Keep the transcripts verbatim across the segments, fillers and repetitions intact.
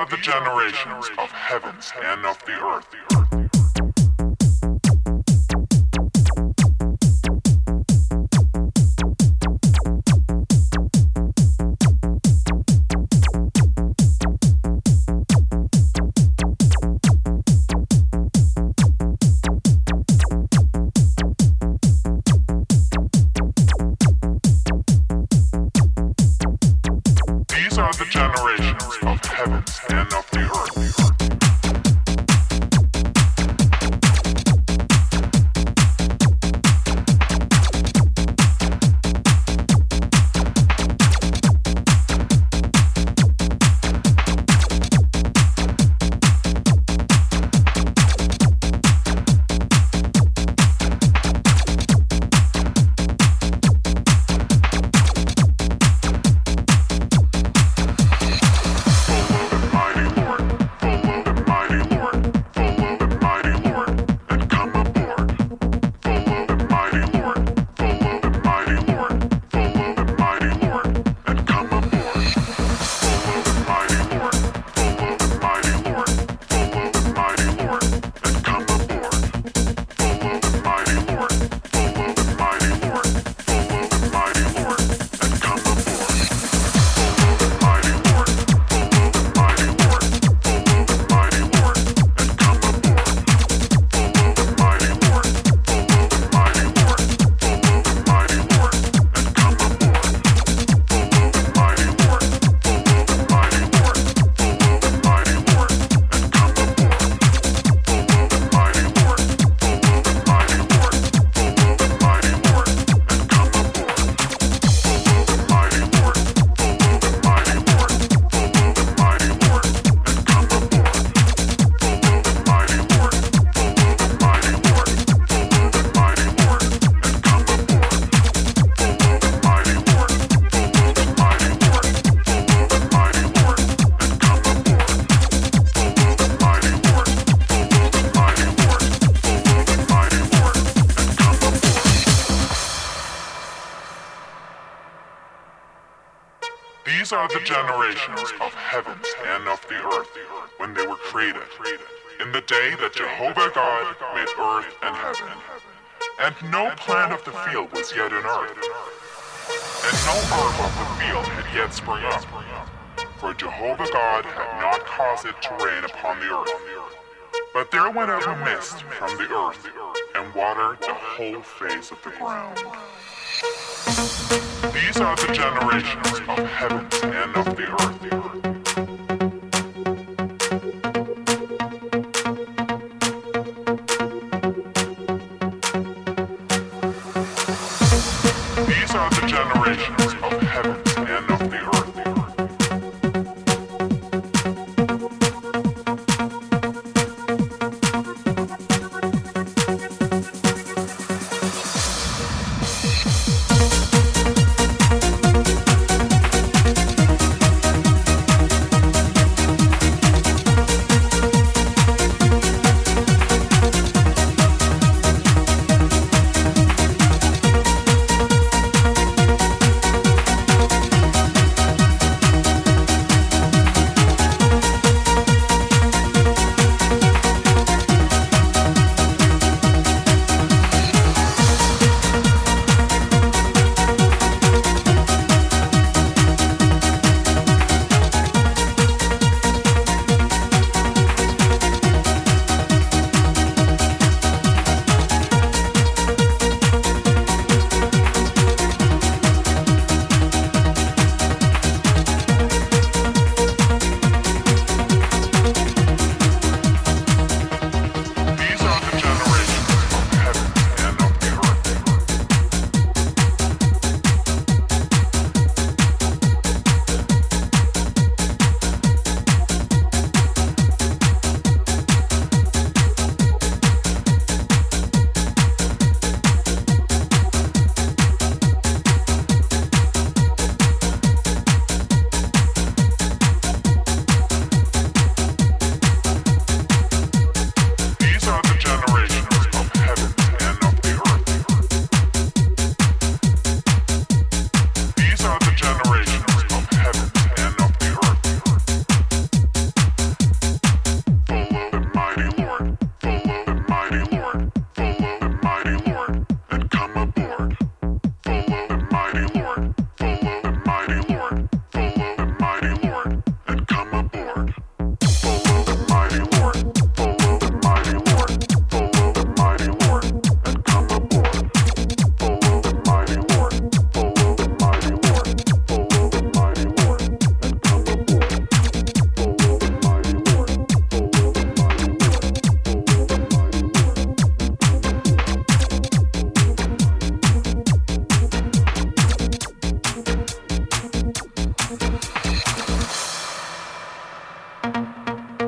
are the generations of heavens and of the earth. These are the generations of heavens and of the earth. These are the generations of heavens and of the earth when they were created, in the day that Jehovah God made earth and heaven. And no plant of the field was yet in earth, and no herb of the field had yet sprung up, for Jehovah God had not caused it to rain upon the earth. But there went out a mist from the earth, and watered the whole face of the ground. These are the generations of heavens and of the earth. These are the generations of heavens and of the earth.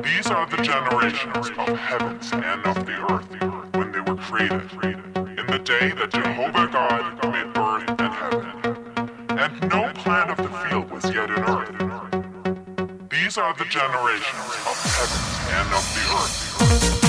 These are the generations of heavens and of the earth when they were created, in the day that Jehovah God made earth and heaven. And no plant of the field was yet in earth. These are the generations of heavens and of the earth.